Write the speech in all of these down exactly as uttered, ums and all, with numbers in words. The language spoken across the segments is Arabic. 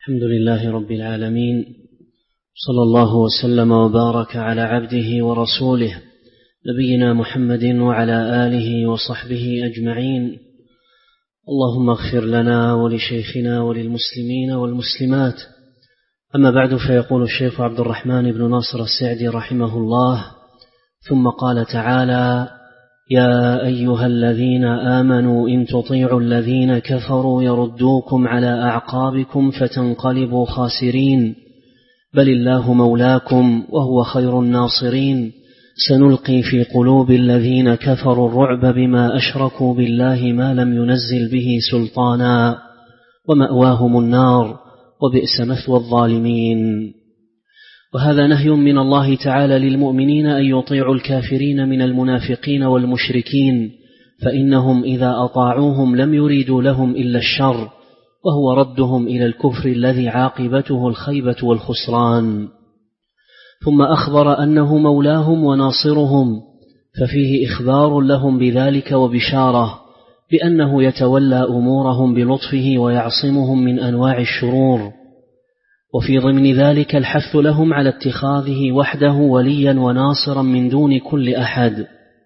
الحمد لله رب العالمين، صلى الله وسلم وبارك على عبده ورسوله نبينا محمد وعلى آله وصحبه أجمعين. اللهم اغفر لنا ولشيخنا وللمسلمين والمسلمات. أما بعد، فيقول الشيخ عبد الرحمن بن ناصر السعدي رحمه الله: ثم قال تعالى: يا أيها الذين آمنوا إن تطيعوا الذين كفروا يردوكم على أعقابكم فتنقلبوا خاسرين، بل الله مولاكم وهو خير الناصرين. سنلقي في قلوب الذين كفروا الرعب بما أشركوا بالله ما لم ينزل به سلطانا، ومأواهم النار وبئس مثوى الظالمين. وهذا نهي من الله تعالى للمؤمنين أن يطيعوا الكافرين من المنافقين والمشركين، فإنهم إذا أطاعوهم لم يريدوا لهم إلا الشر، وهو ردهم إلى الكفر الذي عاقبته الخيبة والخسران. ثم أخبر أنه مولاهم وناصرهم، ففيه إخبار لهم بذلك وبشارة بأنه يتولى أمورهم بلطفه ويعصمهم من أنواع الشرور، وفي ضمن ذلك الحث لهم على اتخاذه وحده وليا وناصرا من دون كل أحد.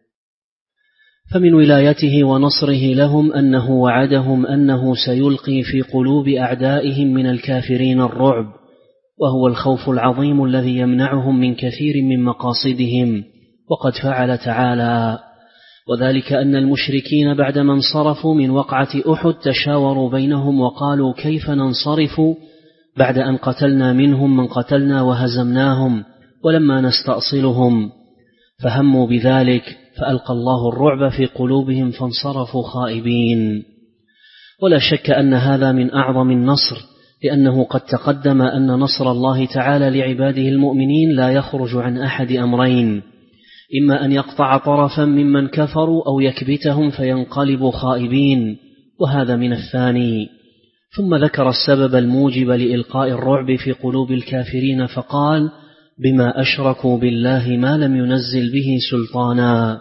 فمن ولايته ونصره لهم أنه وعدهم أنه سيلقي في قلوب أعدائهم من الكافرين الرعب، وهو الخوف العظيم الذي يمنعهم من كثير من مقاصدهم. وقد فعل تعالى، وذلك أن المشركين بعدما انصرفوا من وقعة أحد تشاوروا بينهم وقالوا: كيف ننصرف بعد أن قتلنا منهم من قتلنا وهزمناهم ولما نستأصلهم؟ فهموا بذلك فألقى الله الرعب في قلوبهم فانصرفوا خائبين. ولا شك أن هذا من أعظم النصر، لأنه قد تقدم أن نصر الله تعالى لعباده المؤمنين لا يخرج عن أحد أمرين: إما أن يقطع طرفا ممن كفروا أو يكبتهم فينقلبوا خائبين، وهذا من الثاني. ثم ذكر السبب الموجب لإلقاء الرعب في قلوب الكافرين فقال: بما أشركوا بالله ما لم ينزل به سلطانا،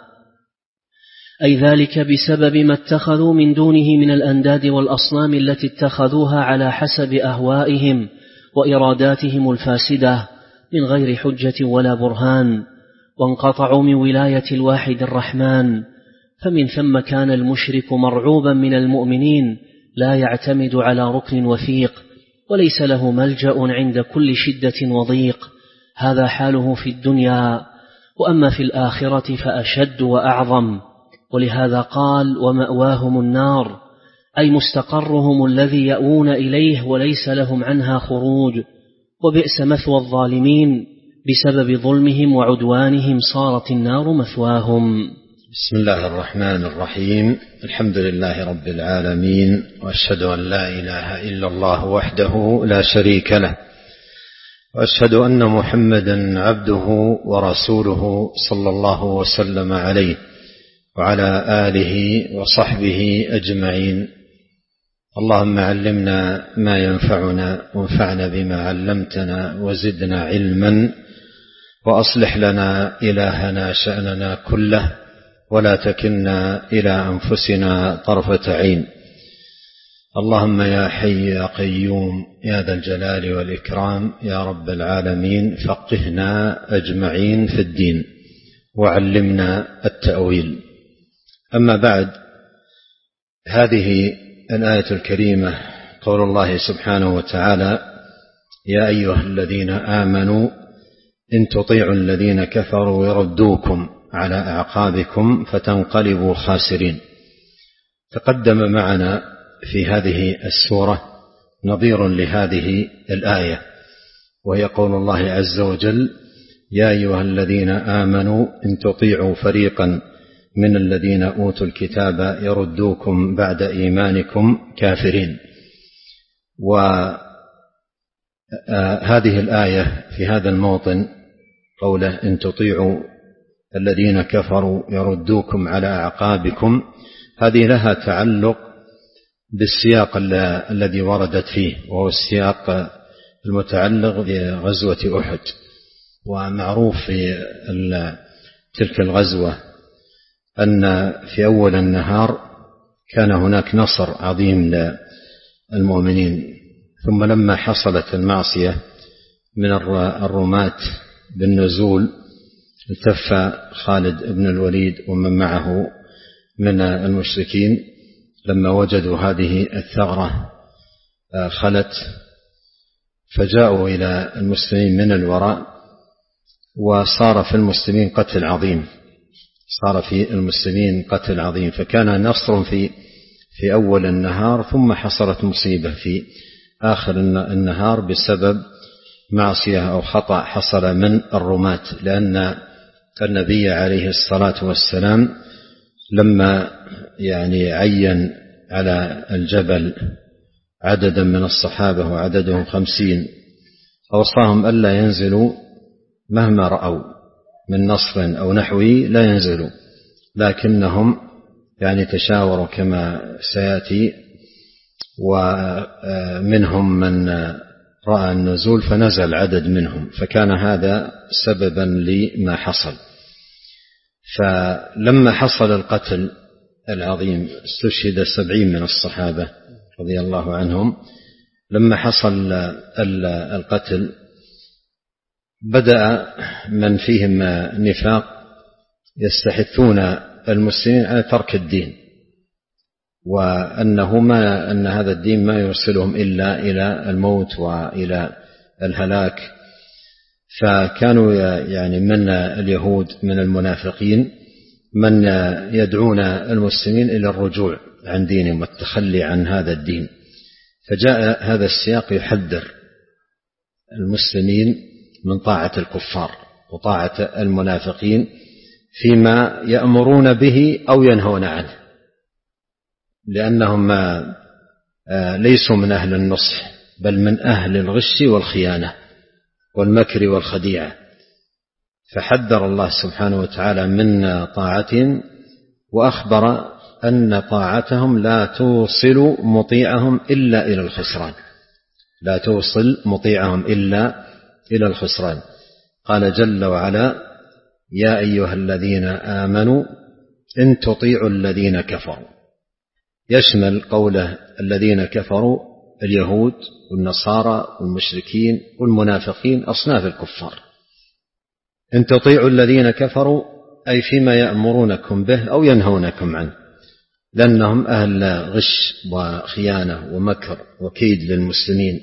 أي ذلك بسبب ما اتخذوا من دونه من الأنداد والأصنام التي اتخذوها على حسب أهوائهم وإراداتهم الفاسدة من غير حجة ولا برهان، وانقطعوا من ولاية الواحد الرحمن. فمن ثم كان المشرك مرعوبا من المؤمنين، لا يعتمد على ركن وثيق، وليس له ملجأ عند كل شدة وضيق. هذا حاله في الدنيا، وأما في الآخرة فأشد وأعظم. ولهذا قال: ومأواهم النار، أي مستقرهم الذي يأوون إليه وليس لهم عنها خروج. وبئس مثوى الظالمين، بسبب ظلمهم وعدوانهم صارت النار مثواهم. بسم الله الرحمن الرحيم. الحمد لله رب العالمين، وأشهد أن لا إله إلا الله وحده لا شريك له، وأشهد أن محمدا عبده ورسوله صلى الله وسلم عليه وعلى آله وصحبه أجمعين. اللهم علمنا ما ينفعنا، وانفعنا بما علمتنا، وزدنا علما، وأصلح لنا إلهنا شأننا كله، ولا تكلنا إلى أنفسنا طرفة عين. اللهم يا حي يا قيوم يا ذا الجلال والإكرام يا رب العالمين، فقهنا أجمعين في الدين، وعلمنا التأويل. أما بعد، هذه الآية الكريمة قول الله سبحانه وتعالى: يا أيها الذين آمنوا إن تطيعوا الذين كفروا يردوكم على أعقابكم فتنقلبوا خاسرين. تقدم معنا في هذه السورة نظير لهذه الآية، وهي قول الله عز وجل: يا أيها الذين آمنوا إن تطيعوا فريقا من الذين أوتوا الكتاب يردوكم بعد إيمانكم كافرين. وهذه الآية في هذا الموطن قوله: إن تطيعوا الذين كفروا يردوكم على أعقابكم، هذه لها تعلق بالسياق الذي وردت فيه، وهو السياق المتعلق بغزوة أحد. ومعروف في تلك الغزوة أن في أول النهار كان هناك نصر عظيم للمؤمنين ثم لما حصلت المعصية من الرماة بالنزول التف خالد بن الوليد ومن معه من المشركين لما وجدوا هذه الثغرة خلت، فجاءوا إلى المسلمين من الوراء، وصار في المسلمين قتل عظيم صار في المسلمين قتل عظيم فكان نصر في في أول النهار، ثم حصلت مصيبة في آخر النهار بسبب معصية أو خطأ حصل من الرماة، لأن النبي عليه الصلاة والسلام لما يعني عين على الجبل عددا من الصحابة وعددهم خمسين أوصاهم ألا ينزلوا مهما رأوا من نصر أو نحوه، لا ينزلوا، لكنهم يعني تشاوروا كما سيأتي، ومنهم من رأى النزول فنزل عدد منهم، فكان هذا سببا لما حصل. فلما حصل القتل العظيم استشهد سبعين من الصحابة رضي الله عنهم، لما حصل القتل بدأ من فيهم نفاق يستحثون المسلمين على ترك الدين، وأنه ما أن هذا الدين ما يوصلهم إلا إلى الموت وإلى الهلاك. فكانوا يعني من اليهود من المنافقين من يدعون المسلمين إلى الرجوع عن دينهم والتخلي عن هذا الدين، فجاء هذا السياق يحذر المسلمين من طاعة الكفار وطاعة المنافقين فيما يأمرون به أو ينهون عنه، لأنهم ليسوا من أهل النصح بل من أهل الغش والخيانة والمكر والخديعة. فحذر الله سبحانه وتعالى من طاعتهم، وأخبر أن طاعتهم لا توصل مطيعهم إلا إلى الخسران لا توصل مطيعهم إلا إلى الخسران. قال جل وعلا: يا أيها الذين آمنوا إن تطيعوا الذين كفروا، يشمل قوله الذين كفروا اليهود والنصارى والمشركين والمنافقين أصناف الكفار. إن تطيعوا الذين كفروا أي فيما يأمرونكم به أو ينهونكم عنه، لأنهم أهل غش وخيانة ومكر وكيد للمسلمين،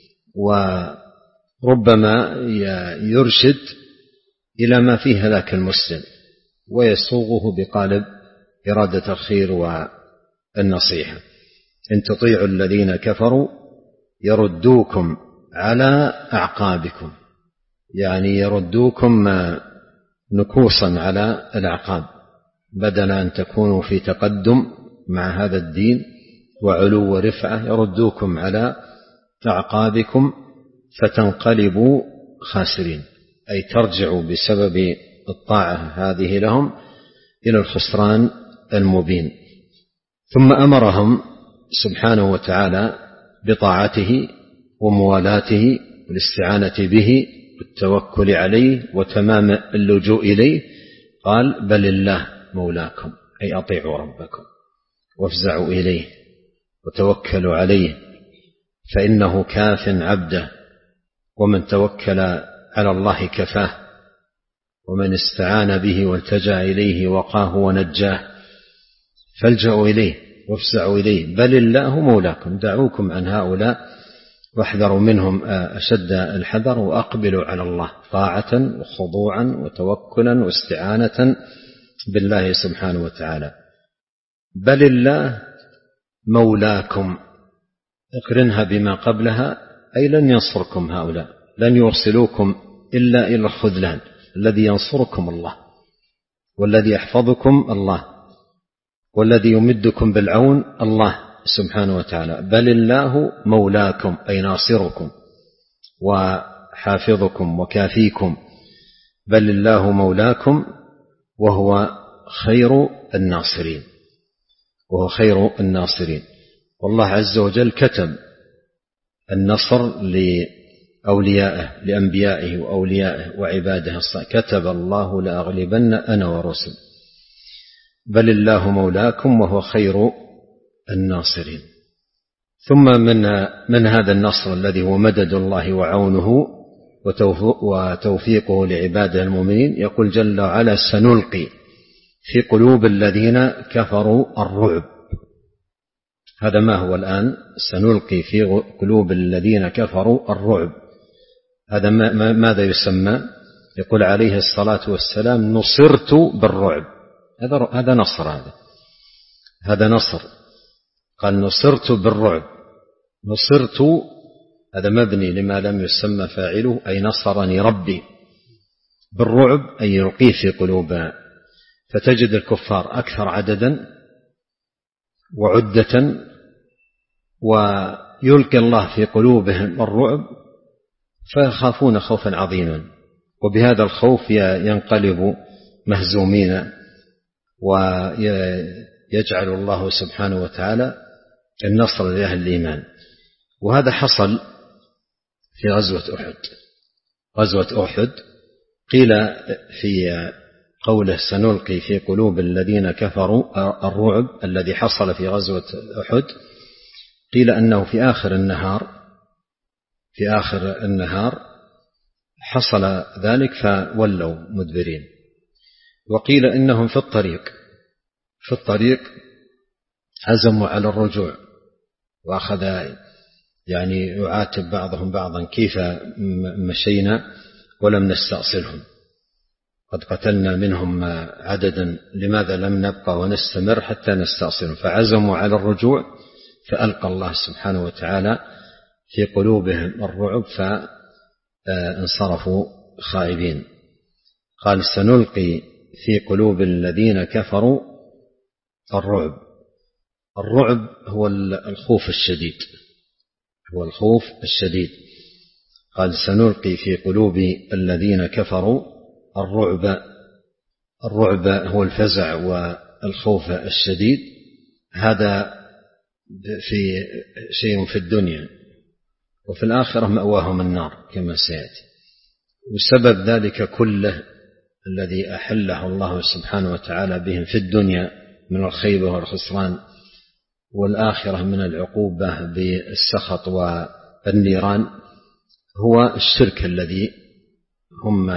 وربما يرشد إلى ما فيه هلاك المسلم ويصوغه بقالب إرادة الخير والنصيحة. إن تطيعوا الذين كفروا يردوكم على أعقابكم، يعني يردوكم نكوصا على الأعقاب، بدل أن تكونوا في تقدم مع هذا الدين وعلو ورفعة، يردوكم على أعقابكم فتنقلبوا خاسرين، أي ترجعوا بسبب الطاعة هذه لهم إلى الخسران المبين. ثم أمرهم سبحانه وتعالى بطاعته وموالاته والاستعانة به والتوكل عليه وتمام اللجوء إليه. قال: بل الله مولاكم، أي أطيعوا ربكم وافزعوا إليه وتوكلوا عليه، فإنه كاف عبده، ومن توكل على الله كفاه، ومن استعان به والتجأ إليه وقاه ونجاه، فالجأوا إليه وافزعوا إليه. بل الله مولاكم، دعوكم عن هؤلاء واحذروا منهم أشد الحذر، وأقبلوا على الله طاعة وخضوعا وتوكلا واستعانة بالله سبحانه وتعالى. بل الله مولاكم، اقرنها بما قبلها، أي لن ينصركم هؤلاء، لن يوصلوكم إلا إلى الخذلان. الذي ينصركم الله، والذي يحفظكم الله، والذي يمدكم بالعون الله سبحانه وتعالى. بل الله مولاكم، أي ناصركم وحافظكم وكافيكم. بل الله مولاكم وهو خير الناصرين وهو خير الناصرين. والله عز وجل كتب النصر لأوليائه لأنبيائه وأوليائه وعباده الصالحين، كتب الله لأغلبن أنا ورسل. بل الله مولاكم وهو خير الناصرين. ثم من من هذا النصر الذي هو مدد الله وعونه وتوفيقه لعباده المؤمنين، يقول جل وعلا: سنلقي في قلوب الذين كفروا الرعب. هذا ما هو الآن؟ سنلقي في قلوب الذين كفروا الرعب. هذا ماذا يسمى؟ يقول عليه الصلاة والسلام: نصرت بالرعب. هذا هذا نصر، هذا هذا نصر. قال: نصرت بالرعب. نصرت هذا مبني لما لم يسمى فاعله، أي نصرني ربي. بالرعب أي يلقيه في قلوبنا، فتجد الكفار أكثر عددا وعدة، ويلقي الله في قلوبهم الرعب فيخافون خوفا عظيما، وبهذا الخوف ينقلب مهزومين، ويجعل الله سبحانه وتعالى النصر لأهل الإيمان. وهذا حصل في غزوة أحد. غزوة أحد قيل في قوله: سنلقي في قلوب الذين كفروا الرعب، الذي حصل في غزوة أحد، قيل أنه في آخر النهار في آخر النهار حصل ذلك فولوا مدبرين. وقيل إنهم في الطريق في الطريق عزموا على الرجوع، وأخذ يعني يعاتب بعضهم بعضا: كيف مشينا ولم نستأصلهم؟ قد قتلنا منهم عددا، لماذا لم نبقى ونستمر حتى نستأصلهم؟ فعزموا على الرجوع، فألقى الله سبحانه وتعالى في قلوبهم الرعب فانصرفوا خائبين. قال: سنلقي في قلوب الذين كفروا الرعب. الرعب هو الخوف الشديد، هو الخوف الشديد. قال: سنلقي في قلوب الذين كفروا الرعب. الرعب هو الفزع والخوف الشديد. هذا في شيء في الدنيا، وفي الآخرة مأواهم النار كما سيأتي. وسبب ذلك كله الذي أحله الله سبحانه وتعالى بهم في الدنيا من الخيبة والخسران، والآخرة من العقوبة بالسخط والنيران، هو الشرك الذي هم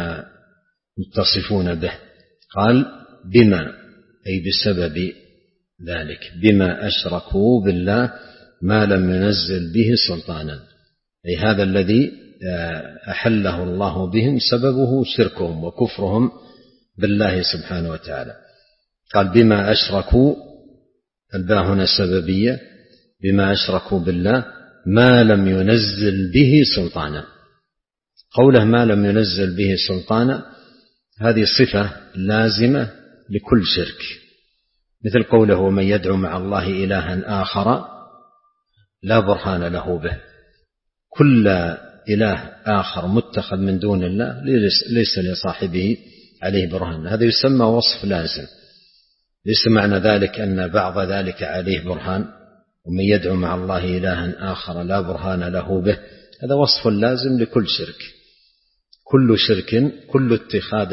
متصفون به. قال: بما أي بسبب ذلك، بما أشركوا بالله ما لم ينزل به سلطانا، أي هذا الذي أحله الله بهم سببه شركهم وكفرهم بالله سبحانه وتعالى. قال: بما أشركوا، الباء هنا سببية، بما أشركوا بالله ما لم ينزل به سلطانا. قوله ما لم ينزل به سلطانا هذه صفة لازمة لكل شرك، مثل قوله: ومن يدعو مع الله إلها آخر لا برهان له به. كل إله آخر متخذ من دون الله ليس لصاحبه عليه برهان، هذا يسمى وصف لازم. ليس معنى ذلك أن بعض ذلك عليه برهان، ومن يدعو مع الله إلها آخر لا برهان له به، هذا وصف لازم لكل شرك. كل شرك، كل اتخاذ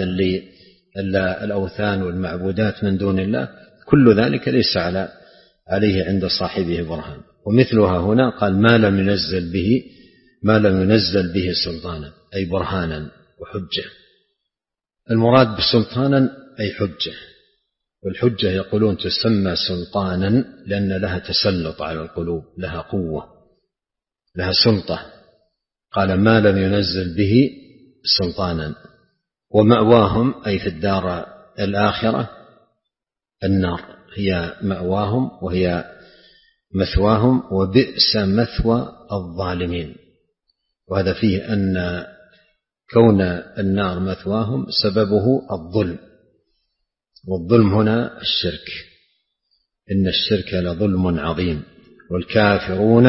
للأوثان والمعبودات من دون الله، كل ذلك ليس على عليه عند صاحبه برهان. ومثلها هنا قال: ما لم ينزل به ما لم ينزل به سلطانا، أي برهانا وحجة. المراد بسلطانا أي حجة، والحجة يقولون تسمى سلطانا لأن لها تسلط على القلوب، لها قوة، لها سلطة. قال: ما لم ينزل به سلطانا. ومأواهم أي في الدار الآخرة النار، هي مأواهم وهي مثواهم، وبئس مثوى الظالمين. وهذا فيه أن كون النار مثواهم سببه الظلم، والظلم هنا الشرك، إن الشرك لظلم عظيم، والكافرون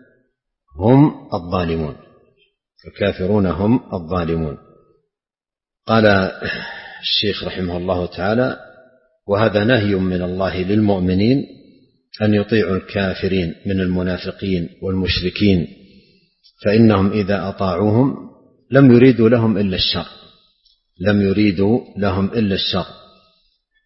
هم الظالمون، الكافرون هم الظالمون. قال الشيخ رحمه الله تعالى: وهذا نهي من الله للمؤمنين أن يطيعوا الكافرين من المنافقين والمشركين، فإنهم إذا أطاعوهم لم يريدوا لهم إلا الشر، لم يريدوا لهم إلا الشر،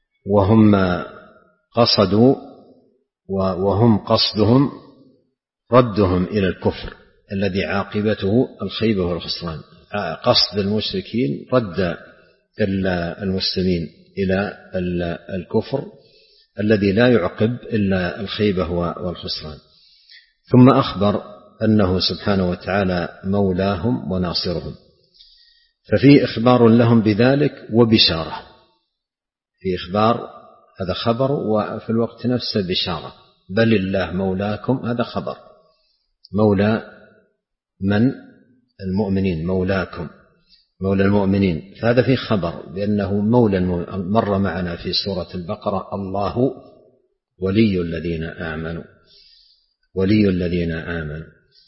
وهم قصدوا وهم قصدهم ردهم إلى الكفر الذي عاقبته الخيبة والخسران. قصد المشركين رد المسلمين إلى الكفر الذي لا يعقب إلا الخيبة والخسران. ثم أخبر أنه سبحانه وتعالى مولاهم وناصرهم، ففي إخبار لهم بذلك وبشارة، في إخبار هذا خبر وفي الوقت نفسه بشارة. بل الله مولاكم هذا خبر، مولى من؟ المؤمنين، مولاكم مولى المؤمنين، فهذا فيه خبر بأنه مولى. مر معنا في سورة البقرة الله ولي الذين آمنوا، ولي الذين آمنوا،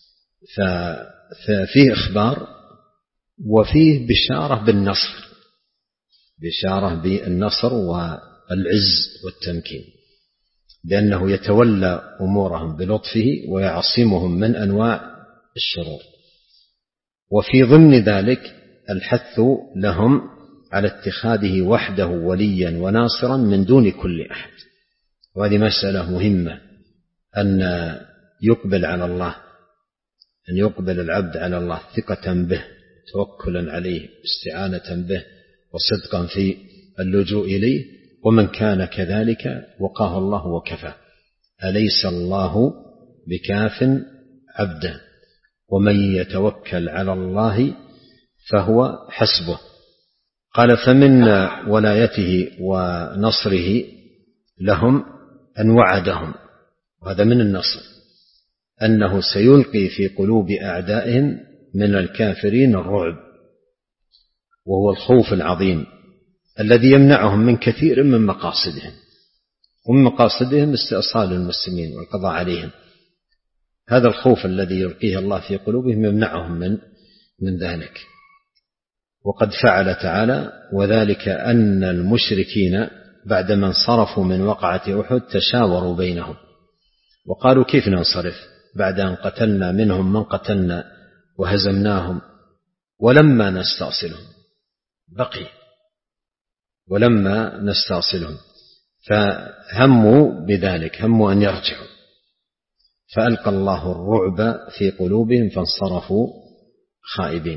ففيه إخبار وفيه بشارة بالنصر، بشارة بالنصر والعز والتمكين، لأنه يتولى أمورهم بلطفه ويعصمهم من أنواع الشرور. وفي ضمن ذلك الحث لهم على اتخاذه وحده وليا وناصرا من دون كل أحد. وهذه مسألة مهمة، أن يقبل على الله، أن يقبل العبد على الله ثقة به، توكلا عليه، استعانة به، وصدقا في اللجوء إليه. ومن كان كذلك وقاه الله وكفى. أليس الله بكاف عبده، ومن يتوكل على الله فهو حسبه. قال فمن ولايته ونصره لهم أن وعدهم، وهذا من النصر، أنه سيلقي في قلوب أعدائهم من الكافرين الرعب، وهو الخوف العظيم الذي يمنعهم من كثير من مقاصدهم، ومن مقاصدهم استئصال المسلمين والقضاء عليهم. هذا الخوف الذي يلقيه الله في قلوبهم يمنعهم من من ذلك. وقد فعل تعالى وذلك أن المشركين بعدما انصرفوا من وقعة أحد تشاوروا بينهم وقالوا كيف ننصرف بعد أن قتلنا منهم من قتلنا وهزمناهم ولما نستأصلهم، بقي ولما نستأصلهم، فهموا بذلك، هموا أن يرجعوا، فألقى الله الرعب في قلوبهم فانصرفوا خائبين.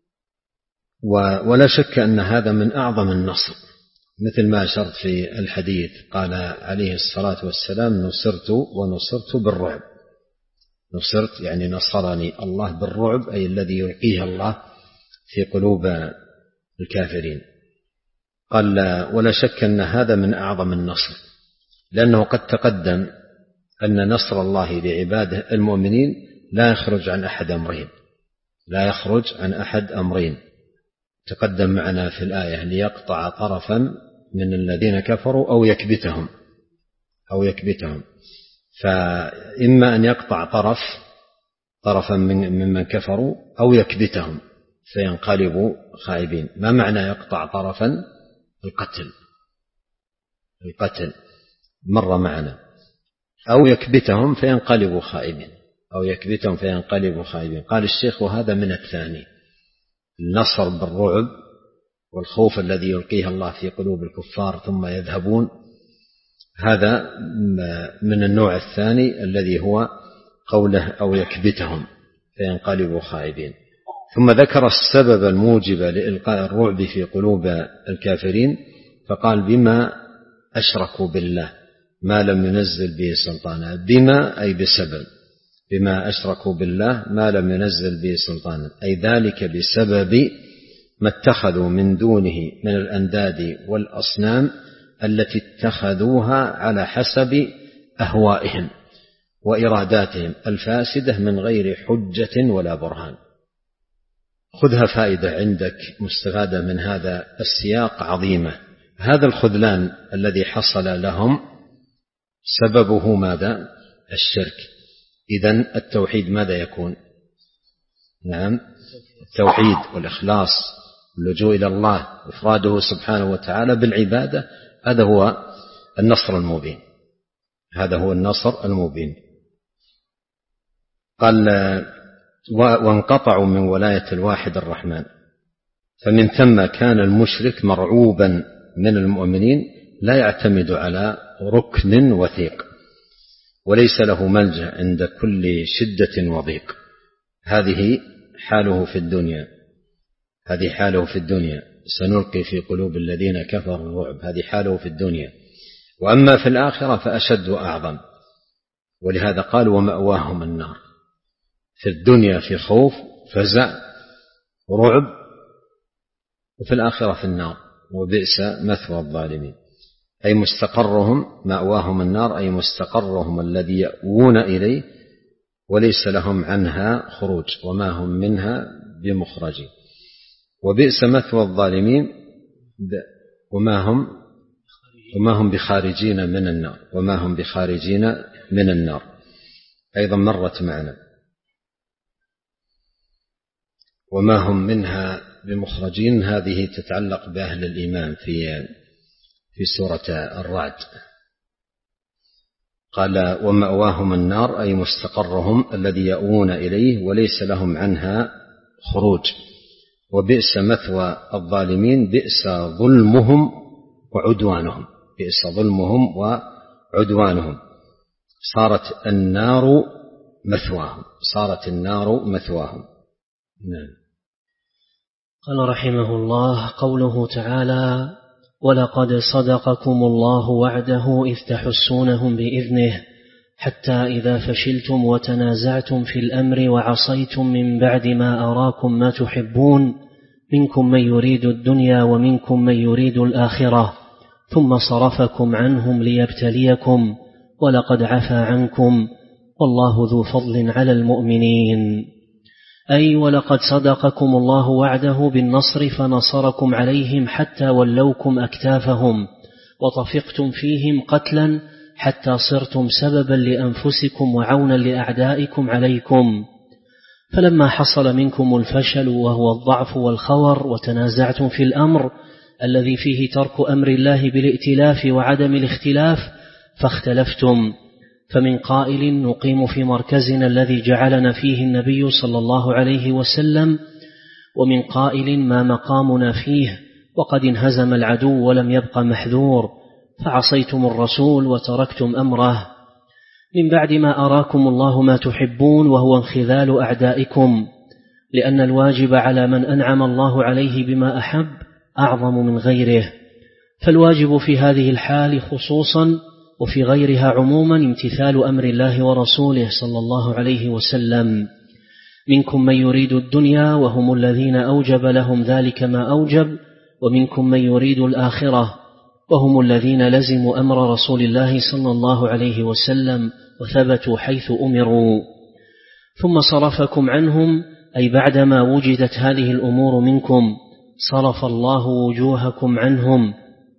ولا شك أن هذا من أعظم النصر، مثل ما أشرت في الحديث، قال عليه الصلاة والسلام نصرت ونصرت بالرعب. نصرت يعني نصرني الله بالرعب، أي الذي يلقيه الله في قلوب الكافرين. قال ولا شك أن هذا من أعظم النصر، لأنه قد تقدم أن نصر الله لعباده المؤمنين لا يخرج عن أحد أمرين، لا يخرج عن أحد أمرين تقدم معنا في الآية، ليقطع طرفا من الذين كفروا أو يكبتهم أو يكبتهم فإما أن يقطع طرف طرفا ممن كفروا أو يكبتهم فينقلبوا خائبين. ما معنى يقطع طرفا؟ القتل، القتل مر معنا، أو يكبتهم فينقلبوا خائبين، أو يكبتهم فينقلبوا خائبين. قال الشيخ وهذا من الثاني، النصر بالرعب والخوف الذي يلقيه الله في قلوب الكفار ثم يذهبون، هذا من النوع الثاني الذي هو قوله أو يكبتهم فينقلبوا خائبين. ثم ذكر السبب الموجب لإلقاء الرعب في قلوب الكافرين، فقال بما أشركوا بالله ما لم ينزل به سلطانا. بما أي بسبب، بما أشركوا بالله ما لم ينزل به سلطانا، أي ذلك بسبب ما اتخذوا من دونه من الأنداد والأصنام التي اتخذوها على حسب أهوائهم وإراداتهم الفاسدة من غير حجة ولا برهان. خذها فائدة عندك مستفادة من هذا السياق عظيمة. هذا الخذلان الذي حصل لهم سببه ماذا؟ الشرك. إذن التوحيد ماذا يكون؟ نعم، التوحيد والإخلاص واللجوء إلى الله إفراده سبحانه وتعالى بالعبادة، هذا هو النصر المبين، هذا هو النصر المبين. قال وانقطعوا من ولاية الواحد الرحمن، فمن ثم كان المشرك مرعوبا من المؤمنين لا يعتمد على ركن وثيق، وليس له ملجأ عند كل شدة وضيق. هذه حاله في الدنيا هذه حاله في الدنيا سنلقي في قلوب الذين كفروا الرعب. هذه حاله في الدنيا. وأما في الآخرة فأشد وأعظم، ولهذا قال ومأواهم النار. في الدنيا في خوف فزع رعب، وفي الآخرة في النار، وبئس مثوى الظالمين. أي مستقرهم مأواهم النار، أي مستقرهم الذي يأوون إليه وليس لهم عنها خروج وما هم منها بمخرجين. وبئس مثوى الظالمين وما هم وما هم بخارجين من النار وما هم بخارجين من النار أيضا مرت معنا. وما هم منها بمخرجين هذه تتعلق بأهل الإيمان في في سورة الرعد. قال ومأواهم النار أي مستقرهم الذي يأوون إليه وليس لهم عنها خروج. وبئس مثوى الظالمين، بئس ظلمهم وعدوانهم بئس ظلمهم وعدوانهم صارت النار مثواهم صارت النار مثواهم. نعم. قال رحمه الله: قوله تعالى: ولقد صدقكم الله وعده إذ تحسونهم بإذنه حتى إذا فشلتم وتنازعتم في الأمر وعصيتم من بعد ما أراكم ما تحبون منكم من يريد الدنيا ومنكم من يريد الآخرة ثم صرفكم عنهم ليبتليكم ولقد عفا عنكم والله ذو فضل على المؤمنين. أي ولقد صدقكم الله وعده بالنصر فنصركم عليهم حتى ولوكم أكتافهم وطفقتم فيهم قتلا حتى صرتم سببا لأنفسكم وعونا لأعدائكم عليكم. فلما حصل منكم الفشل وهو الضعف والخور وتنازعتم في الأمر الذي فيه ترك أمر الله بالائتلاف وعدم الاختلاف فاختلفتم، فمن قائل نقيم في مركزنا الذي جعلنا فيه النبي صلى الله عليه وسلم، ومن قائل ما مقامنا فيه وقد انهزم العدو ولم يبق محذور فعصيتم الرسول وتركتم أمره. من بعد ما أراكم الله ما تحبون وهو انخذال أعدائكم، لأن الواجب على من أنعم الله عليه بما أحب أعظم من غيره، فالواجب في هذه الحال خصوصا وفي غيرها عموما امتثال أمر الله ورسوله صلى الله عليه وسلم. منكم من يريد الدنيا وهم الذين أوجب لهم ذلك ما أوجب، ومنكم من يريد الآخرة وهم الذين لزموا أمر رسول الله صلى الله عليه وسلم وثبتوا حيث أمروا. ثم صرفكم عنهم، أي بعدما وجدت هذه الأمور منكم صرف الله وجوهكم عنهم،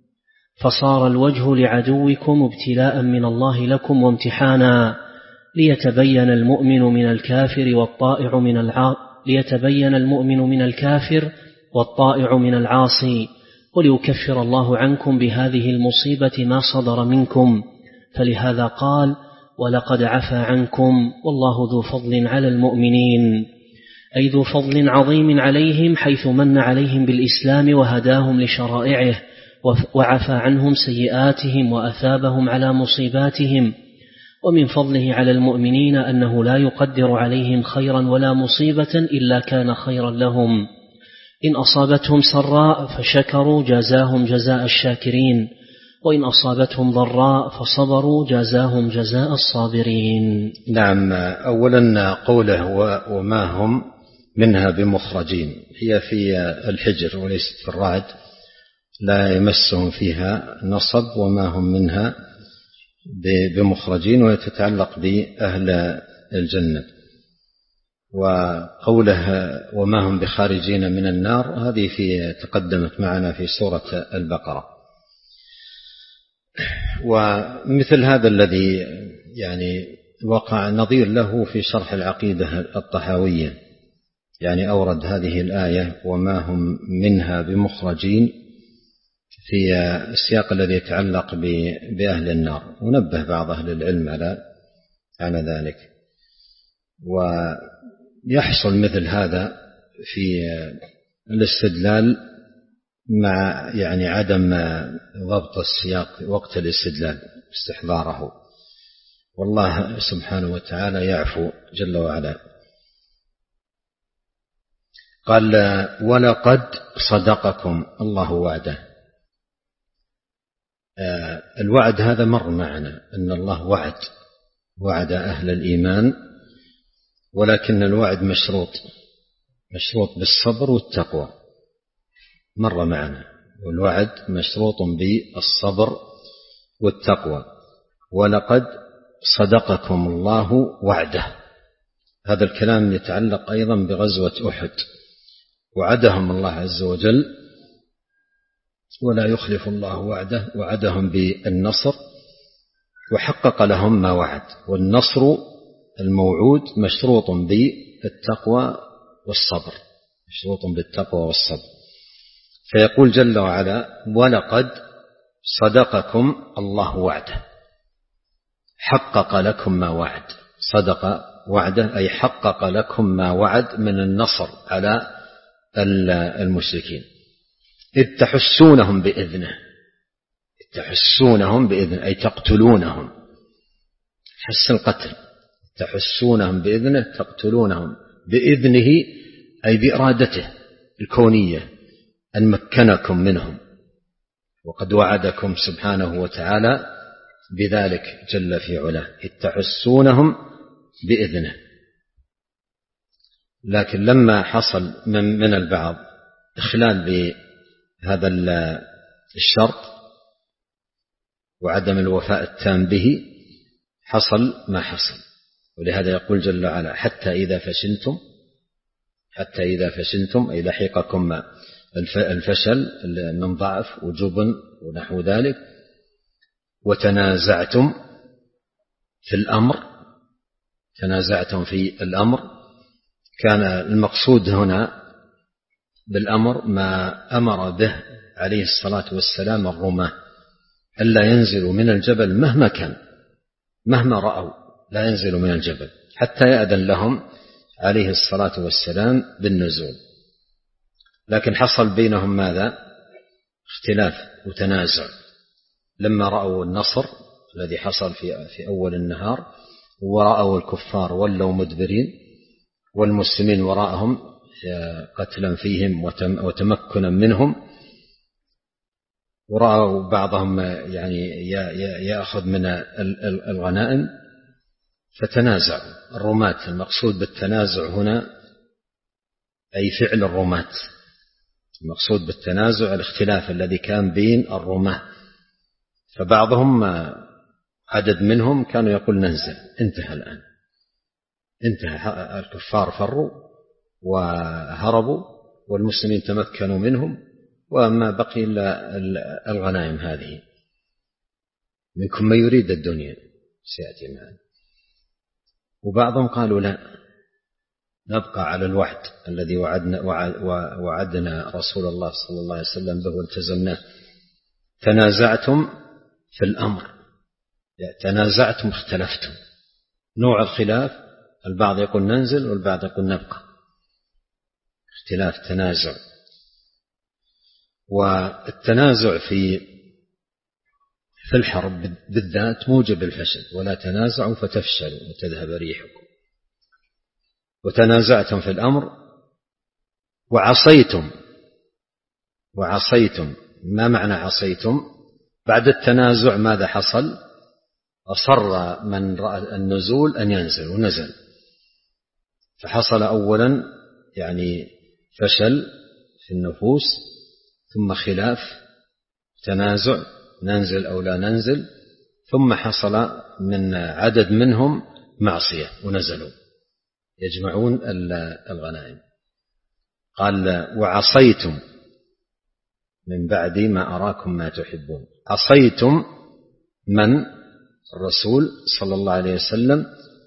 فصار الوجه لعدوكم ابتلاء من الله لكم وامتحانا، ليتبين المؤمن من الكافر والطائع من الع... ليتبين المؤمن من الكافر والطائع من العاصي، وليكفر الله عنكم بهذه المصيبة ما صدر منكم. فلهذا قال ولقد عفا عنكم والله ذو فضل على المؤمنين، أي ذو فضل عظيم عليهم حيث من عليهم بالإسلام وهداهم لشرائعه وعفى عنهم سيئاتهم وأثابهم على مصيباتهم. ومن فضله على المؤمنين أنه لا يقدر عليهم خيرا ولا مصيبة إلا كان خيرا لهم. إن أصابتهم سراء فشكروا جازاهم جزاء الشاكرين، وإن أصابتهم ضراء فصبروا جازاهم جزاء الصابرين. نعم. أولا قوله وما هم منها بمخرجين هي في الحجر وليست في الرعد، لا يمسهم فيها نصب وما هم منها بمخرجين، ويتتعلق بأهل الجنة. وقوله وما هم بخارجين من النار هذه في تقدمت معنا في سورة البقرة. ومثل هذا الذي يعني وقع نظير له في شرح العقيدة الطحاوية، يعني أورد هذه الآية وما هم منها بمخرجين في السياق الذي يتعلق بأهل النار، ونبه بعض أهل العلم على على ذلك. ويحصل مثل هذا في الاستدلال مع يعني عدم ضبط السياق وقت الاستدلال استحضاره، والله سبحانه وتعالى يعفو جل وعلا. قال ولقد صدقكم الله وعده. الوعد هذا مر معنا أن الله وعد وعد أهل الإيمان، ولكن الوعد مشروط مشروط بالصبر والتقوى، مر معنا، والوعد مشروط بالصبر والتقوى. ولقد صدقكم الله وعده، هذا الكلام يتعلق أيضا بغزوة أحد، وعدهم الله عز وجل ولا يخلف الله وعده، وعدهم بالنصر وحقق لهم ما وعد، والنصر الموعود مشروط بالتقوى والصبر، مشروط بالتقوى والصبر. فيقول جل وعلا ولقد صدقكم الله وعده، حقق لكم ما وعد. صدق وعده أي حقق لكم ما وعد من النصر على المشركين، إذ تحسونهم بإذنه، إذ تحسونهم بإذنه أي تقتلونهم، حس القتل، تحسونهم بإذنه تقتلونهم بإذنه أي بإرادته الكونية أن مكنكم منهم، وقد وعدكم سبحانه وتعالى بذلك جل في علاه، إذ تحسونهم بإذنه. لكن لما حصل من, من البعض إخلال بهذا الشرط وعدم الوفاء التام به، حصل ما حصل. ولهذا يقول جل وعلا حتى إذا فشلتم، حتى إذا فشلتم أي لحقكم الفشل من ضعف وجبن ونحو ذلك، وتنازعتم في الأمر، تنازعتم في الأمر. كان المقصود هنا بالأمر ما أمر به عليه الصلاة والسلام الرماة، ألا ينزلوا من الجبل مهما كان، مهما رأوا لا ينزلوا من الجبل حتى يأذن لهم عليه الصلاة والسلام بالنزول. لكن حصل بينهم ماذا؟ اختلاف وتنازع لما رأوا النصر الذي حصل في في أول النهار، ورأوا الكفار ولوا مدبرين والمسلمين وراءهم قتلا فيهم وتمكنا منهم، ورأوا بعضهم يعني يأخذ من الغنائم فتنازعوا الرماة. المقصود بالتنازع هنا أي فعل الرماة، المقصود بالتنازع الاختلاف الذي كان بين الرماة. فبعضهم عدد منهم كانوا يقول ننزل، انتهى الآن، انتهى، الكفار فروا وهربوا والمسلمين تمكنوا منهم، وما بقي إلا الغنائم هذه، منكم من يريد الدنيا سيأتي معنا. وبعضهم قالوا لا، نبقى على الوعد الذي وعدنا, وعدنا رسول الله صلى الله عليه وسلم به والتزمناه. تنازعتم في الأمر، تنازعتم اختلفتم، نوع الخلاف، البعض يقول ننزل والبعض يقول نبقى، اختلاف تنازع. والتنازع في في الحرب بالذات موجب الفشل، ولا تنازعوا فتفشلوا وتذهب ريحكم. وتنازعتم في الأمر وعصيتم، وعصيتم ما معنى عصيتم؟ بعد التنازع ماذا حصل؟ أصر من رأى النزول أن ينزل ونزل، فحصل أولا يعني فشل في النفوس، ثم خلاف تنازع ننزل أو لا ننزل، ثم حصل من عدد منهم معصية ونزلوا يجمعون الغنائم. قال وعصيتم من بعد ما أراكم ما تحبون. عصيتم من؟ الرسول صلى الله عليه وسلم،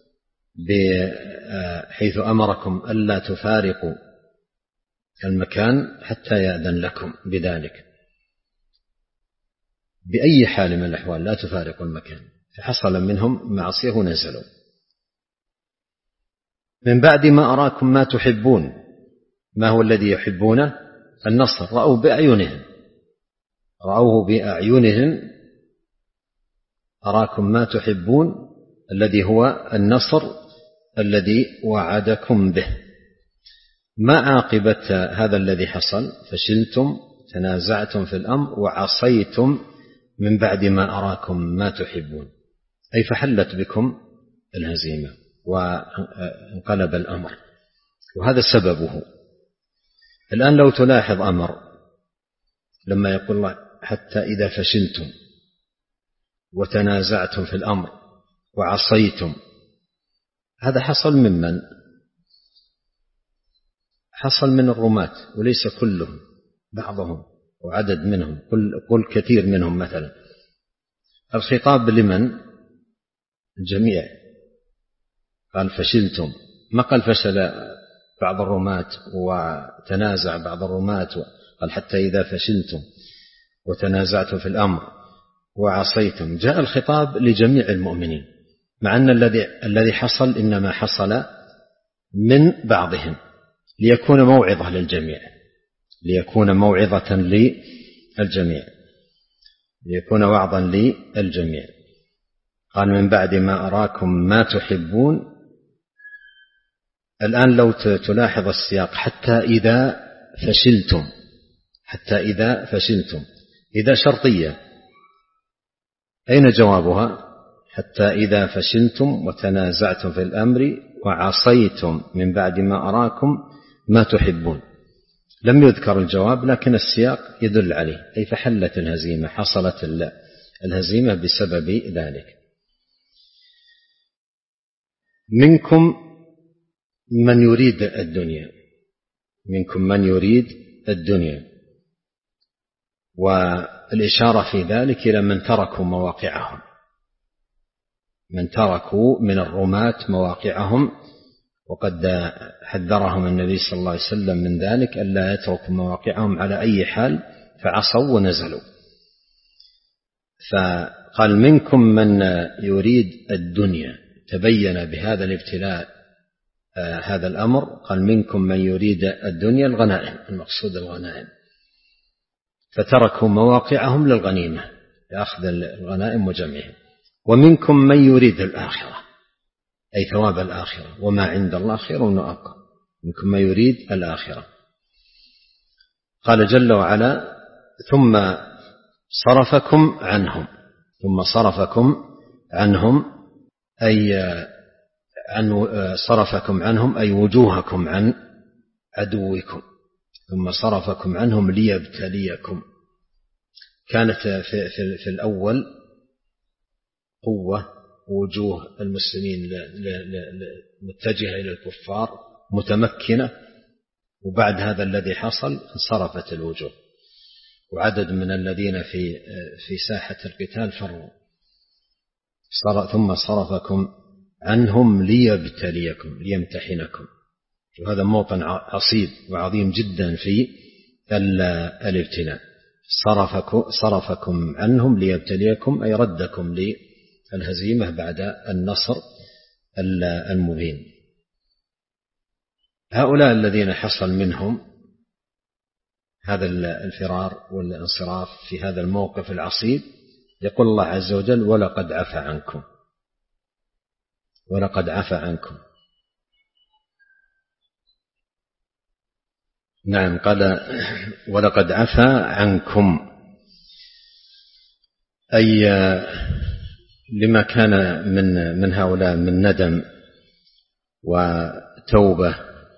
بحيث أمركم ألا تفارقوا المكان حتى يأذن لكم بذلك، بأي حال من الأحوال لا تفارقوا المكان، فحصل منهم معصية ونزلوا. من بعد ما أراكم ما تحبون، ما هو الذي يحبونه؟ النصر، رأوا بأعينهم، رأوه بأعينهم. أراكم ما تحبون الذي هو النصر الذي وعدكم به. ما عاقبة هذا الذي حصل؟ فشلتم تنازعتم في الأمر وعصيتم من بعد ما أراكم ما تحبون، أي فحلت بكم الهزيمة وانقلب الأمر، وهذا سببه. الآن لو تلاحظ أمر لما يقول الله حتى إذا فشلتم وتنازعتم في الأمر وعصيتم، هذا حصل ممن؟ حصل من الرماة، وليس كلهم، بعضهم وعدد منهم، قل كثير منهم مثلا. الخطاب لمن؟ الجميع. قال فشلتم، ما قال فشل بعض الرماة وتنازع بعض الرماة، قال حتى إذا فشلتم وتنازعتم في الأمر وعصيتم. جاء الخطاب لجميع المؤمنين، مع أن الذي الذي حصل إنما حصل من بعضهم، ليكون موعظة للجميع، ليكون موعظة للجميع، ليكون وعظا للجميع. قال من بعد ما أراكم ما تحبون. الآن لو تلاحظ السياق حتى إذا فشلتم، حتى إذا فشلتم، إذا شرطية، أين جوابها؟ حتى إذا فشلتم وتنازعتم في الأمر وعصيتم من بعد ما أراكم ما تحبون. لم يذكر الجواب لكن السياق يدل عليه، أي فحلت الهزيمة، حصلت الهزيمة بسبب ذلك. منكم من يريد الدنيا، منكم من يريد الدنيا، والإشارة في ذلك إلى من تركوا مواقعهم، من تركوا من الرماة مواقعهم، وقد حذرهم النبي صلى الله عليه وسلم من ذلك، ألا يتركوا مواقعهم على أي حال، فعصوا ونزلوا. فقال منكم من يريد الدنيا، تبين بهذا الابتلاء آه هذا الأمر. قال منكم من يريد الدنيا، الغنائم، المقصود الغنائم، فتركوا مواقعهم للغنيمة لأخذ الغنائم وجمعهم. ومنكم من يريد الآخرة، أي ثواب الآخرة، وما عند الله خير وأبقى. منكم من يريد الآخرة. قال جل وعلا ثم صرفكم عنهم، ثم صرفكم عنهم أي عن صرفكم عنهم أي وجوهكم عن عدوكم، ثم صرفكم عنهم ليبتليكم. كانت في, في, في الأول قوة وجوه المسلمين متجهة إلى الكفار متمكنة، وبعد هذا الذي حصل انصرفت الوجوه، وعدد من الذين في في ساحة القتال فروا. ثم صرفكم عنهم ليبتليكم، ليمتحنكم. وهذا موطن عصيب وعظيم جدا في الابتلاء. صرفكم, صرفكم عنهم ليبتليكم، أي ردكم للهزيمة بعد النصر المبين. هؤلاء الذين حصل منهم هذا الفرار والانصراف في هذا الموقف العصيب، يقول الله عز وجل ولقد عفى عنكم، ولقد عفى عنكم. نعم، قال ولقد عفى عنكم، أي لما كان من من هؤلاء من ندم وتوبة،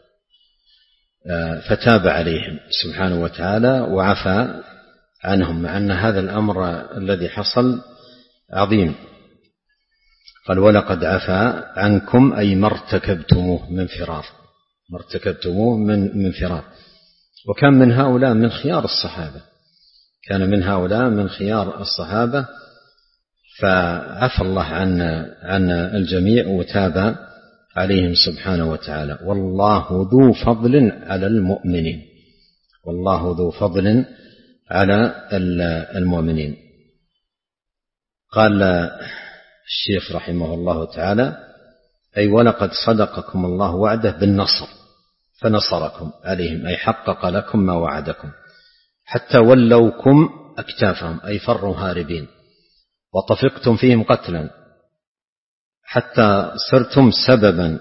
فتاب عليهم سبحانه وتعالى وعفى عنهم، مع أن هذا الأمر الذي حصل عظيم. قال ولقد عفى عنكم أي ما ارتكبتموه من فرار، ما ارتكبتموه من من فرار. وكان من هؤلاء من خيار الصحابة، كان من هؤلاء من خيار الصحابة، فعفى الله عن عن الجميع وتاب عليهم سبحانه وتعالى. والله ذو فضل على المؤمنين، والله ذو فضل على المؤمنين. قال الشيخ رحمه الله تعالى أي ولقد صدقكم الله وعده بالنصر فنصركم عليهم، أي حقق لكم ما وعدكم، حتى ولوكم أكتافهم أي فروا هاربين، وطفقتم فيهم قتلا، حتى صرتم سببا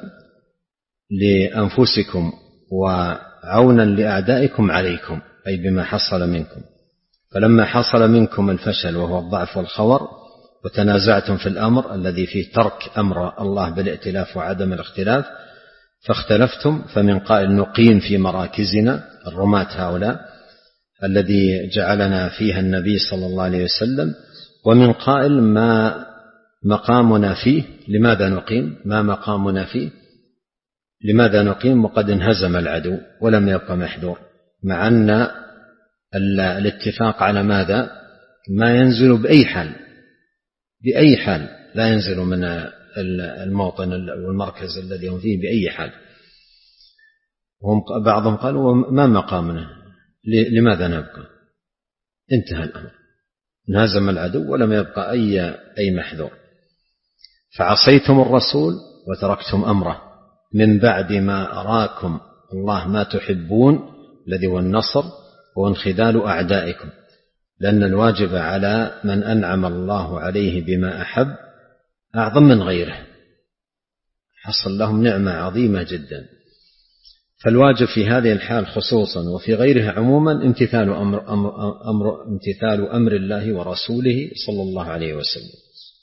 لأنفسكم وعونا لأعدائكم عليكم، أي بما حصل منكم. فلما حصل منكم الفشل وهو الضعف والخور وتنازعتم في الأمر الذي فيه ترك أمر الله بالائتلاف وعدم الاختلاف، فاختلفتم، فمن قائل نقيم في مراكزنا الرماة هؤلاء الذي جعلنا فيها النبي صلى الله عليه وسلم، ومن قائل ما مقامنا فيه، لماذا نقيم؟ ما مقامنا فيه، لماذا نقيم وقد انهزم العدو ولم يبقى محذور، مع أن الاتفاق على ماذا؟ ما ينزل بأي حال، بأي حال لا ينزل من الموطن والمركز الذي هم فيه بأي حال. وهم بعضهم قالوا ما مقامنا، لماذا نبقى؟ انتهى الأمر، انهزم العدو ولم يبقى أي أي محذور. فعصيتم الرسول وتركتم أمره من بعد ما أراكم الله ما تحبون، الذي هو النصر وانخذال أعدائكم، لأن الواجب على من أنعم الله عليه بما أحب أعظم من غيره، حصل لهم نعمة عظيمة جدا. فالواجب في هذه الحال خصوصا وفي غيرها عموما امتثال أمر, أمر, أمر, امتثال أمر الله ورسوله صلى الله عليه وسلم.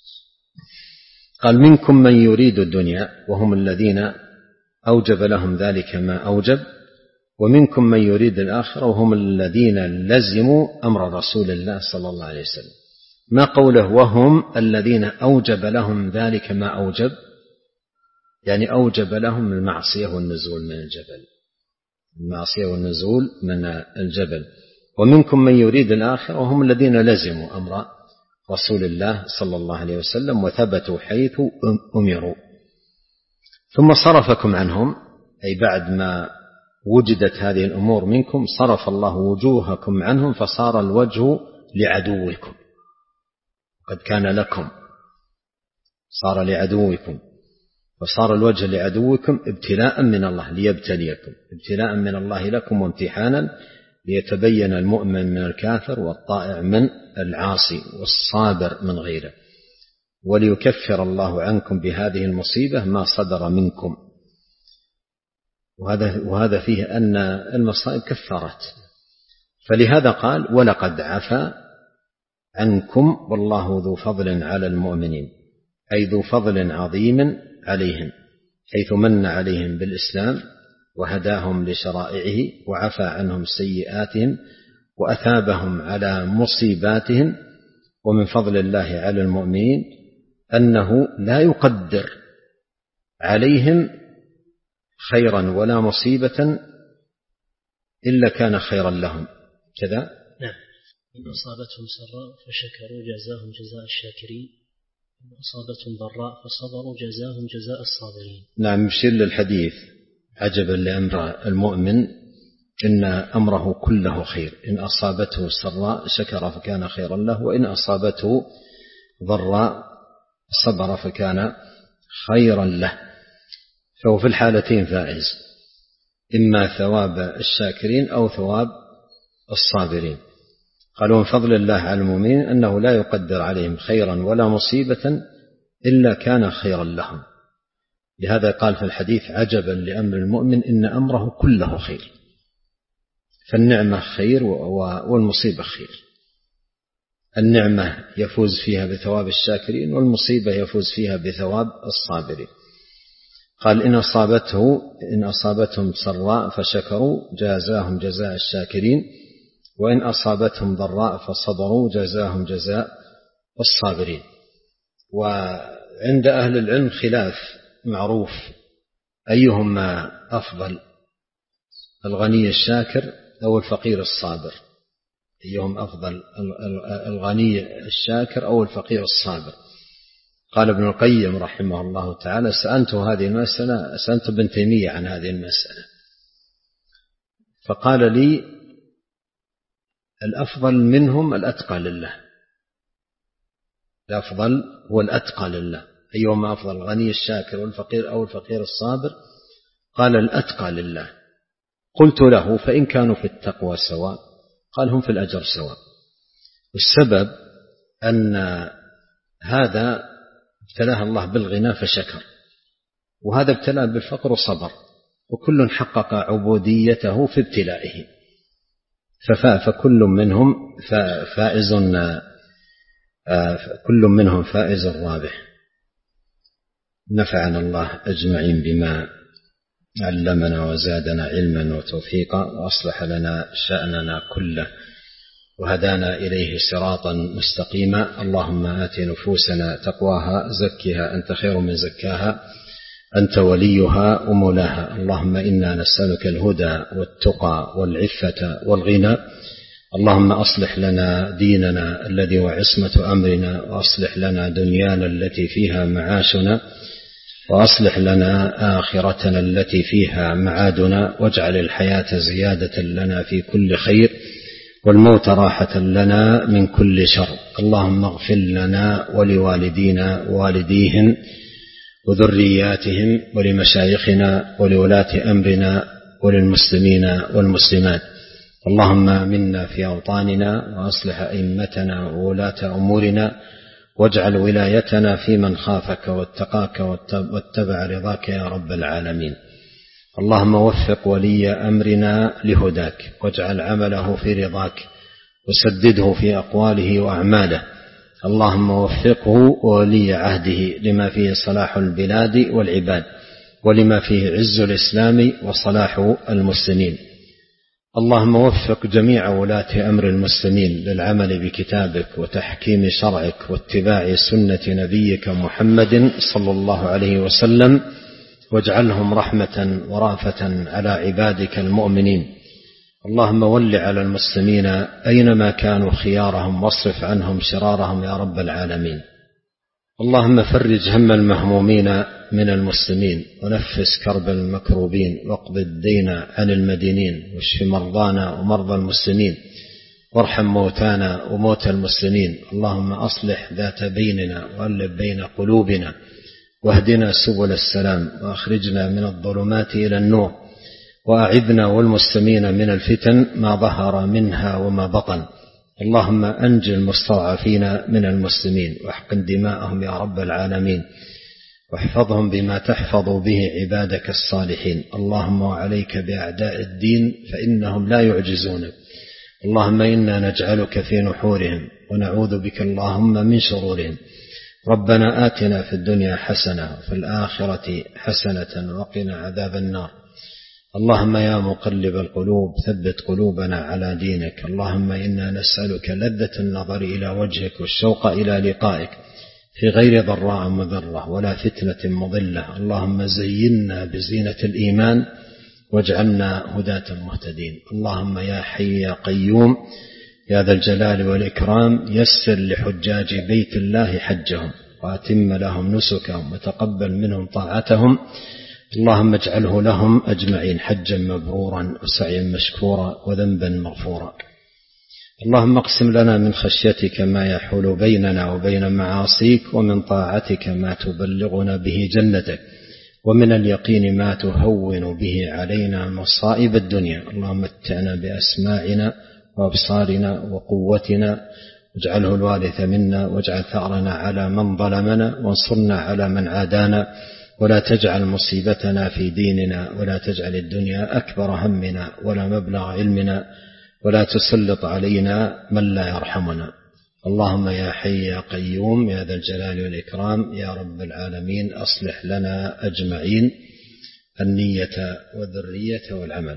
قال منكم من يريد الدنيا وهم الذين أوجب لهم ذلك ما أوجب، ومنكم من يريد الآخرة وهم الذين لزموا أمر رسول الله صلى الله عليه وسلم. ما قوله وهم الذين أوجب لهم ذلك ما أوجب؟ يعني أوجب لهم المعصية والنزول من الجبل، المعصية والنزول من الجبل. ومنكم من يريد الآخرة وهم الذين لزموا أمر رسول الله صلى الله عليه وسلم وثبتوا حيث أمروا. ثم صرفكم عنهم، أي بعد ما وجدت هذه الأمور منكم صرف الله وجوهكم عنهم، فصار الوجه لعدوكم، قد كان لكم صار لعدوكم، وصار الوجه لعدوكم ابتلاء من الله ليبتليكم، ابتلاء من الله لكم وامتحانا ليتبين المؤمن من الكافر والطائع من العاصي والصابر من غيره، وليكفر الله عنكم بهذه المصيبة ما صدر منكم. وهذا, وهذا فيه أن المصائب كفرت. فلهذا قال ولقد عفا عنكم والله ذو فضل على المؤمنين، أي ذو فضل عظيم عليهم، حيث من عليهم بالإسلام وهداهم لشرائعه وعفى عنهم سيئاتهم وأثابهم على مصيباتهم. ومن فضل الله على المؤمنين أنه لا يقدر عليهم خيرا ولا مصيبة إلا كان خيرا لهم. كذا نعم. إن أصابتهم سراء فشكروا جزاهم جزاء الشاكرين، إن أصابتهم ضراء فصبروا جزاهم جزاء الصابرين. نعم. يشير للحديث عجبا لأمر المؤمن إن أمره كله خير، إن أصابته سراء شكر فكان خيرا له، وإن أصابته ضراء صبر فكان خيرا له. فهو في الحالتين فائز، إما ثواب الشاكرين أو ثواب الصابرين. قالوا من فضل الله على المؤمنين أنه لا يقدر عليهم خيرا ولا مصيبة إلا كان خيرا لهم. لهذا قال في الحديث عجبا لأمر المؤمن إن أمره كله خير، فالنعمة خير والمصيبة خير. النعمة يفوز فيها بثواب الشاكرين، والمصيبة يفوز فيها بثواب الصابرين. قال إن أصابته إن أصابتهم سراء فشكروا جازاهم جزاء الشاكرين، وإن أصابتهم ضراء فصبروا جزاهم جزاء الصابرين. وعند أهل العلم خلاف معروف أيهما أفضل، الغني الشاكر أو الفقير الصابر؟ أيهم أفضل، الغني الشاكر أو الفقير الصابر؟ قال ابن القيم رحمه الله تعالى سألت هذه المسألة سألت ابن تيمية عن هذه المسألة، فقال لي الأفضل منهم الأتقى لله، الأفضل هو الأتقى لله. أيهما أفضل، الغني الشاكر والفقير أو الفقير الصابر؟ قال الأتقى لله. قلت له فإن كانوا في التقوى سواء؟ قال هم في الأجر سواء. والسبب أن هذا ابتلاها الله بالغنى فشكر، وهذا ابتلاه بالفقر وصبر، وكل حقق عبوديته في ابتلائه، فكل منهم فائز، كل منهم فائز رابح. نفعنا الله أجمعين بما علمنا وزادنا علما وتوفيقا، وأصلح لنا شأننا كله، وهدانا إليه صراطا مستقيما. اللهم آت نفوسنا تقواها، زكها أنت خير من زكاها، أنت وليها ومولاها. اللهم إنا نسألك الهدى والتقى والعفة والغنى. اللهم أصلح لنا ديننا الذي هو عصمة أمرنا، وأصلح لنا دنيانا التي فيها معاشنا، وأصلح لنا آخرتنا التي فيها معادنا، واجعل الحياة زيادة لنا في كل خير، والموت راحة لنا من كل شر. اللهم اغفر لنا ولوالدينا ووالديهم وذرياتهم ولمشايخنا ولولاة أمرنا وللمسلمين والمسلمات. اللهم آمنا في أوطاننا، وأصلح أئمتنا وولاة أمورنا، واجعل ولايتنا في من خافك واتقاك واتبع رضاك يا رب العالمين. اللهم وفق ولي أمرنا لهداك، واجعل عمله في رضاك، وسدده في أقواله وأعماله. اللهم وفقه وولي عهده لما فيه صلاح البلاد والعباد، ولما فيه عز الإسلام وصلاح المسلمين. اللهم وفق جميع ولاة أمر المسلمين للعمل بكتابك وتحكيم شرعك واتباع سنة نبيك محمد صلى الله عليه وسلم، واجعلهم رحمة ورافة على عبادك المؤمنين. اللهم ول على المسلمين أينما كانوا خيارهم، واصرف عنهم شرارهم يا رب العالمين. اللهم فرج هم المهمومين من المسلمين، ونفس كرب المكروبين، واقض الدين عن المدينين، واشف مرضانا ومرضى المسلمين، وارحم موتانا وموتى المسلمين. اللهم أصلح ذات بيننا، وألف بين قلوبنا، واهدنا سبل السلام، وأخرجنا من الظلمات إلى النور، وأعذنا والمسلمين من الفتن ما ظهر منها وما بطن. اللهم أنجِ المستضعفين من المسلمين، واحقن دماءهم يا رب العالمين، واحفظهم بما تحفظ به عبادك الصالحين. اللهم وعليك بأعداء الدين فإنهم لا يعجزونك. اللهم إنا نجعلك في نحورهم، ونعوذ بك اللهم من شرورهم. ربنا آتنا في الدنيا حسنة، وفي الآخرة حسنة، وقنا عذاب النار. اللهم يا مقلب القلوب ثبت قلوبنا على دينك. اللهم إنا نسألك لذة النظر إلى وجهك، والشوق إلى لقائك، في غير ضراء مضرة ولا فتنة مضلة. اللهم زينا بزينة الإيمان، واجعلنا هداة مهتدين. اللهم يا حي يا قيوم يا ذا الجلال والإكرام، يسر لحجاج بيت الله حجهم، وأتم لهم نسكهم، وتقبل منهم طاعتهم. اللهم اجعله لهم أجمعين حجا مبرورا، وسعيا مشكورا، وذنبا مغفورا. اللهم اقسم لنا من خشيتك ما يحول بيننا وبين معاصيك، ومن طاعتك ما تبلغنا به جنتك، ومن اليقين ما تهون به علينا مصائب الدنيا. اللهم متعنا بأسماعنا وأبصارنا وقوتنا، واجعله الوارث منا، واجعل ثأرنا على من ظلمنا، وانصرنا على من عادانا، ولا تجعل مصيبتنا في ديننا، ولا تجعل الدنيا أكبر همنا ولا مبلغ علمنا، ولا تسلط علينا من لا يرحمنا. اللهم يا حي يا قيوم يا ذا الجلال والإكرام يا رب العالمين، أصلح لنا أجمعين النية والذرية والعمل.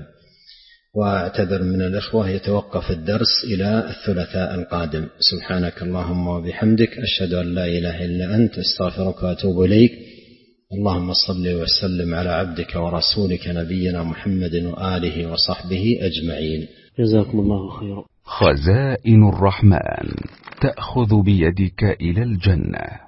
واعتذر من الإخوة يتوقف الدرس إلى الثلاثاء القادم. سبحانك اللهم وبحمدك، أشهد أن لا إله إلا أنت، استغفرك وأتوب إليك. اللهم صل وسلم على عبدك ورسولك نبينا محمد وآله وصحبه أجمعين. جزاكم الله خيرا. خزائن الرحمن تأخذ بيدك إلى الجنة.